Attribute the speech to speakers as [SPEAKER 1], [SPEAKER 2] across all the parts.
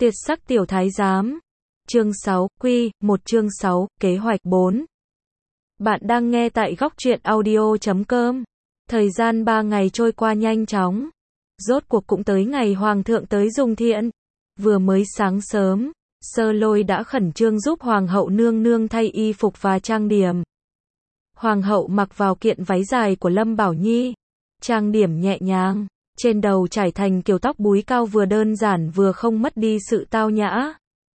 [SPEAKER 1] Tuyệt sắc tiểu thái giám. Chương 6, một chương 6, kế hoạch 4. Bạn đang nghe tại góc truyện audio.com. Thời gian 3 ngày trôi qua nhanh chóng. Rốt cuộc cũng tới ngày hoàng thượng tới dùng thiện. Vừa mới sáng sớm, Sơ Lôi đã khẩn trương giúp hoàng hậu nương nương thay y phục và trang điểm. Hoàng hậu mặc vào kiện váy dài của Lâm Bảo Nhi, trang điểm nhẹ nhàng, trên đầu trải thành kiểu tóc búi cao vừa đơn giản vừa không mất đi sự tao nhã.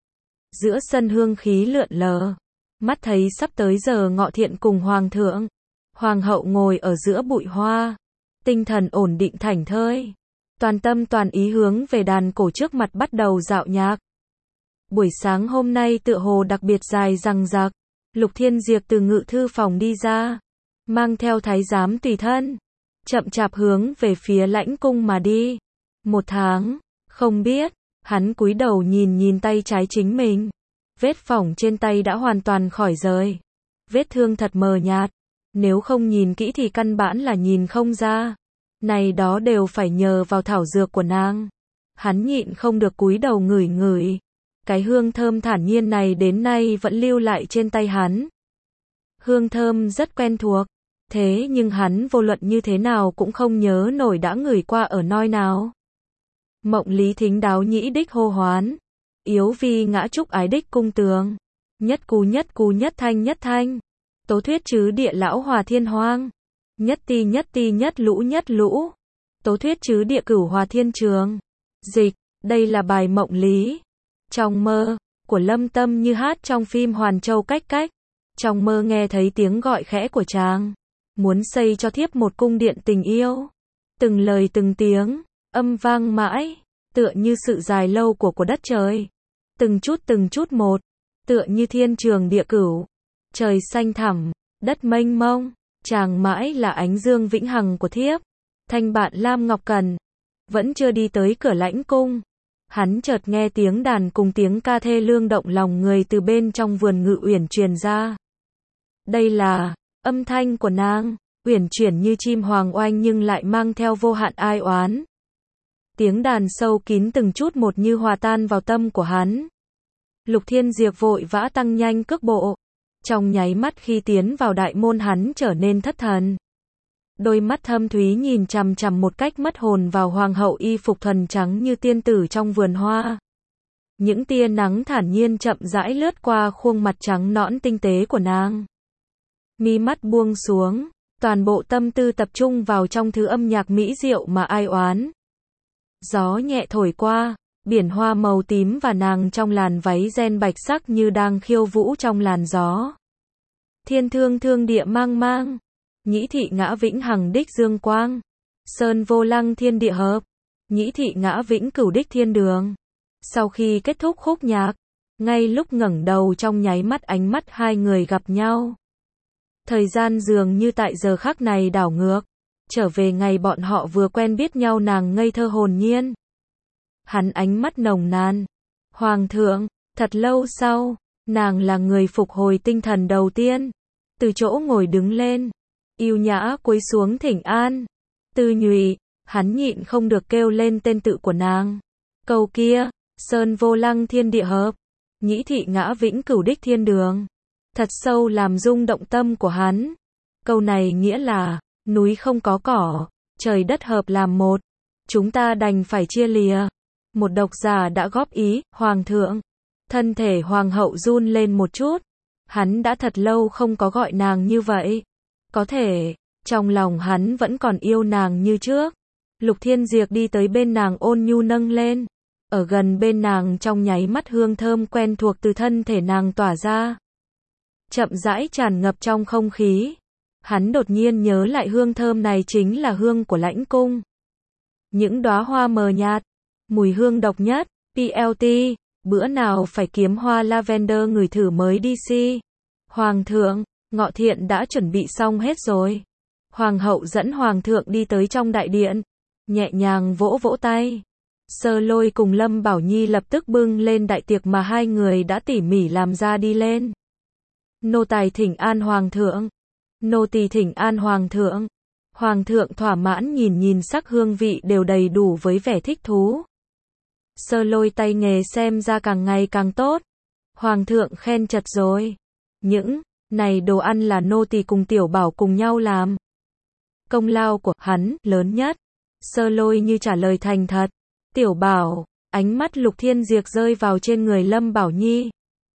[SPEAKER 1] Giữa sân hương khí lượn lờ, mắt thấy sắp tới giờ ngọ thiện cùng hoàng thượng. Hoàng hậu ngồi ở giữa bụi hoa, tinh thần ổn định thảnh thơi, toàn tâm toàn ý hướng về đàn cổ trước mặt bắt đầu dạo nhạc. Buổi sáng hôm nay tựa hồ đặc biệt dài dằng dặc. Lục Thiên Diệp từ ngự thư phòng đi ra, mang theo thái giám tùy thân, chậm chạp hướng về phía lãnh cung mà đi. 1 tháng, không biết, hắn cúi đầu nhìn tay trái chính mình. Vết phỏng trên tay đã hoàn toàn khỏi rời. Vết thương thật mờ nhạt, nếu không nhìn kỹ thì căn bản là nhìn không ra. Này đó đều phải nhờ vào thảo dược của nàng. Hắn nhịn không được cúi đầu ngửi ngửi. Cái hương thơm thản nhiên này đến nay vẫn lưu lại trên tay hắn. Hương thơm rất quen thuộc, thế nhưng hắn vô luận như thế nào cũng không nhớ nổi đã ngửi qua ở nơi nào. Mộng Lý Thính đáo nhĩ đích hô hoán, yếu vi ngã trúc ái đích cung tường, nhất cú nhất thanh, tố thuyết chứ địa lão hòa thiên hoang, nhất ti nhất lũ, tố thuyết chứ địa cửu hòa thiên trường. Dịch, đây là bài Mộng Lý trong mơ của Lâm Tâm như hát trong phim Hoàn Châu Cách Cách. Trong mơ nghe thấy tiếng gọi khẽ của chàng, muốn xây cho thiếp một cung điện tình yêu. Từng lời từng tiếng, âm vang mãi, tựa như sự dài lâu của đất trời. Từng chút một, tựa như thiên trường địa cửu. Trời xanh thẳm, đất mênh mông, chàng mãi là ánh dương vĩnh hằng của thiếp. Thanh bạn Lam Ngọc Cần, vẫn chưa đi tới cửa lãnh cung. Hắn chợt nghe tiếng đàn cùng tiếng ca thê lương động lòng người từ bên trong vườn Ngự Uyển truyền ra. Đây là âm thanh của nàng, uyển chuyển như chim hoàng oanh nhưng lại mang theo vô hạn ai oán. Tiếng đàn sâu kín từng chút một như hòa tan vào tâm của hắn. Lục Thiên Diệp vội vã tăng nhanh cước bộ. Trong nháy mắt khi tiến vào đại môn hắn trở nên thất thần. Đôi mắt thâm thúy nhìn chằm chằm một cách mất hồn vào hoàng hậu y phục thuần trắng như tiên tử trong vườn hoa. Những tia nắng thản nhiên chậm rãi lướt qua khuôn mặt trắng nõn tinh tế của nàng. Mi mắt buông xuống, toàn bộ tâm tư tập trung vào trong thứ âm nhạc mỹ diệu mà ai oán. Gió nhẹ thổi qua, biển hoa màu tím và nàng trong làn váy ren bạch sắc như đang khiêu vũ trong làn gió. Thiên thương thương địa mang mang, nhĩ thị ngã vĩnh hằng đích dương quang, sơn vô lăng thiên địa hợp, nhĩ thị ngã vĩnh cửu đích thiên đường. Sau khi kết thúc khúc nhạc, ngay lúc ngẩng đầu trong nháy mắt ánh mắt hai người gặp nhau. Thời gian dường như tại giờ khắc này đảo ngược, trở về ngày bọn họ vừa quen biết nhau. Nàng ngây thơ hồn nhiên, hắn ánh mắt nồng nàn. Hoàng thượng, thật lâu sau, nàng là người phục hồi tinh thần đầu tiên, từ chỗ ngồi đứng lên, yêu nhã cúi xuống thỉnh an. Tư Nhụy, hắn nhịn không được kêu lên tên tự của nàng. Câu kia, sơn vô lăng thiên địa hợp, nhĩ thị ngã vĩnh cửu đích thiên đường, thật sâu làm rung động tâm của hắn. Câu này nghĩa là, núi không có cỏ, trời đất hợp làm một, chúng ta đành phải chia lìa. Một độc giả đã góp ý, hoàng thượng. Thân thể hoàng hậu run lên một chút. Hắn đã thật lâu không có gọi nàng như vậy. Có thể, trong lòng hắn vẫn còn yêu nàng như trước. Lục Thiên Diệp đi tới bên nàng ôn nhu nâng lên. Ở gần bên nàng trong nháy mắt hương thơm quen thuộc từ thân thể nàng tỏa ra. Chậm rãi tràn ngập trong không khí. Hắn đột nhiên nhớ lại hương thơm này chính là hương của lãnh cung. Những đóa hoa mờ nhạt, mùi hương độc nhất, PLT, bữa nào phải kiếm hoa lavender ngửi thử mới đi si. Hoàng thượng, ngọ thiện đã chuẩn bị xong hết rồi. Hoàng hậu dẫn hoàng thượng đi tới trong đại điện, nhẹ nhàng vỗ vỗ tay. Sơ Lôi cùng Lâm Bảo Nhi lập tức bưng lên đại tiệc mà hai người đã tỉ mỉ làm ra đi lên. Nô tài thỉnh an hoàng thượng. Nô tỳ thỉnh an hoàng thượng. Hoàng thượng thỏa mãn nhìn sắc hương vị đều đầy đủ với vẻ thích thú. Sơ Lôi tay nghề xem ra càng ngày càng tốt. Hoàng thượng khen chật rồi. Những này đồ ăn là nô tỳ cùng Tiểu Bảo cùng nhau làm. Công lao của hắn lớn nhất. Sơ Lôi như trả lời thành thật. Tiểu Bảo, ánh mắt Lục Thiên Diệp rơi vào trên người Lâm Bảo Nhi.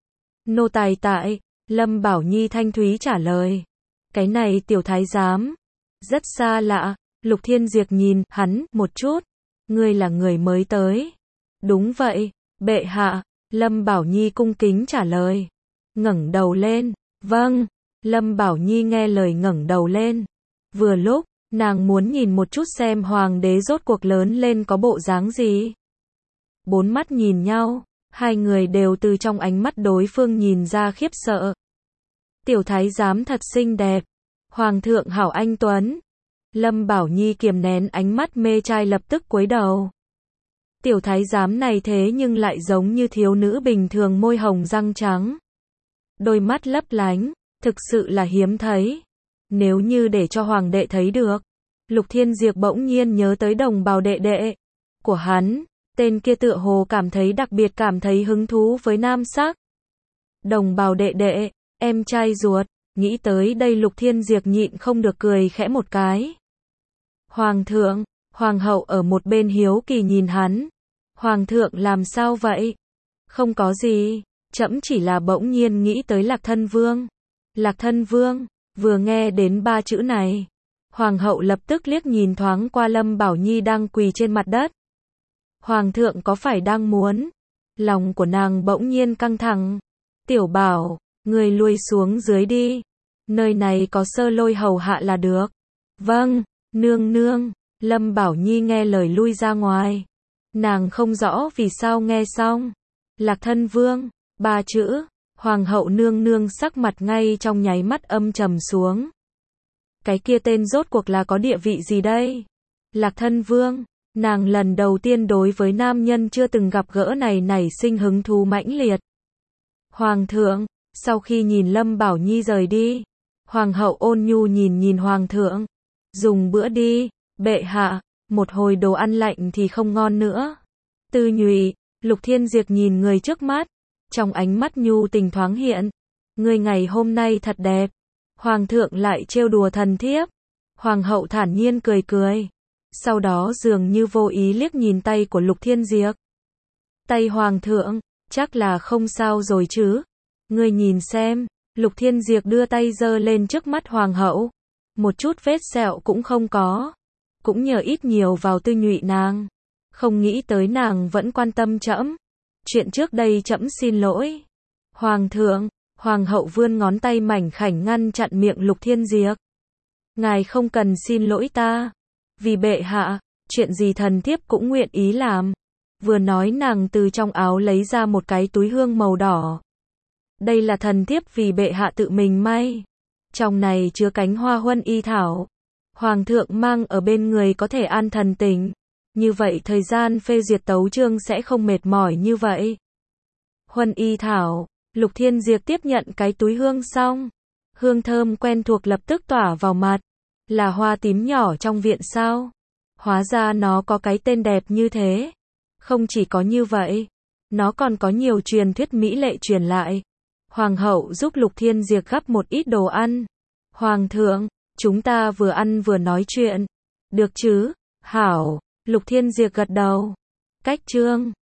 [SPEAKER 1] Nô tài tại, Lâm Bảo Nhi thanh thúy trả lời. Cái này tiểu thái giám, rất xa lạ. Lục Thiên Diệp nhìn hắn một chút. Ngươi là người mới tới. Đúng vậy, bệ hạ. Lâm Bảo Nhi cung kính trả lời. Ngẩng đầu lên. Vâng. Lâm Bảo Nhi nghe lời ngẩng đầu lên. Vừa lúc, nàng muốn nhìn một chút xem hoàng đế rốt cuộc lớn lên có bộ dáng gì. Bốn mắt nhìn nhau, hai người đều từ trong ánh mắt đối phương nhìn ra khiếp sợ. Tiểu thái giám thật xinh đẹp. Hoàng thượng hảo anh tuấn. Lâm Bảo Nhi kiềm nén ánh mắt mê trai lập tức cúi đầu. Tiểu thái giám này thế nhưng lại giống như thiếu nữ bình thường, môi hồng răng trắng. Đôi mắt lấp lánh, thực sự là hiếm thấy. Nếu như để cho hoàng đệ thấy được. Lục Thiên Diệp bỗng nhiên nhớ tới đồng bào đệ đệ của hắn. Tên kia tựa hồ cảm thấy đặc biệt, cảm thấy hứng thú với nam sắc. Đồng bào đệ đệ, em trai ruột. Nghĩ tới đây Lục Thiên Diệp nhịn không được cười khẽ một cái. Hoàng thượng, hoàng hậu ở một bên hiếu kỳ nhìn hắn. Hoàng thượng làm sao vậy? Không có gì, trẫm chỉ là bỗng nhiên nghĩ tới Lạc Thân Vương. Lạc Thân Vương, vừa nghe đến ba chữ này. Hoàng hậu lập tức liếc nhìn thoáng qua Lâm Bảo Nhi đang quỳ trên mặt đất. Hoàng thượng có phải đang muốn? Lòng của nàng bỗng nhiên căng thẳng. Tiểu Bảo, người lui xuống dưới đi. Nơi này có Sơ Lôi hầu hạ là được. Vâng, nương nương. Lâm Bảo Nhi nghe lời lui ra ngoài. Nàng không rõ vì sao nghe xong. Lạc Thân Vương, ba chữ. Hoàng hậu nương nương sắc mặt ngay trong nháy mắt âm trầm xuống. Cái kia tên rốt cuộc là có địa vị gì đây? Lạc Thân Vương. Nàng lần đầu tiên đối với nam nhân chưa từng gặp gỡ này nảy sinh hứng thú mãnh liệt. Hoàng thượng, sau khi nhìn Lâm Bảo Nhi rời đi, hoàng hậu ôn nhu nhìn hoàng thượng. Dùng bữa đi, bệ hạ, một hồi đồ ăn lạnh thì không ngon nữa. Tư Nhụy, Lục Thiên Diệp nhìn người trước mắt, trong ánh mắt nhu tình thoáng hiện. Người ngày hôm nay thật đẹp. Hoàng thượng lại trêu đùa thần thiếp. Hoàng hậu thản nhiên cười cười. Sau đó dường như vô ý liếc nhìn tay của Lục Thiên Diệp. Tay hoàng thượng, chắc là không sao rồi chứ. Ngươi nhìn xem. Lục Thiên Diệp đưa tay giơ lên trước mắt hoàng hậu. Một chút vết sẹo cũng không có. Cũng nhờ ít nhiều vào Tư Nhụy nàng. Không nghĩ tới nàng vẫn quan tâm trẫm. Chuyện trước đây trẫm xin lỗi. Hoàng thượng, hoàng hậu vươn ngón tay mảnh khảnh ngăn chặn miệng Lục Thiên Diệp. Ngài không cần xin lỗi ta. Vì bệ hạ, chuyện gì thần thiếp cũng nguyện ý làm. Vừa nói nàng từ trong áo lấy ra một cái túi hương màu đỏ. Đây là thần thiếp vì bệ hạ tự mình may. Trong này chứa cánh hoa huân y thảo. Hoàng thượng mang ở bên người có thể an thần tình. Như vậy thời gian phê duyệt tấu chương sẽ không mệt mỏi như vậy. Huân y thảo. Lục Thiên Diệp tiếp nhận cái túi hương xong. Hương thơm quen thuộc lập tức tỏa vào mặt. Là hoa tím nhỏ trong viện sao? Hóa ra nó có cái tên đẹp như thế. Không chỉ có như vậy, nó còn có nhiều truyền thuyết mỹ lệ truyền lại. Hoàng hậu giúp Lục Thiên Diệp gắp một ít đồ ăn. Hoàng thượng, chúng ta vừa ăn vừa nói chuyện. Được chứ? Hảo. Lục Thiên Diệp gật đầu. Cách chương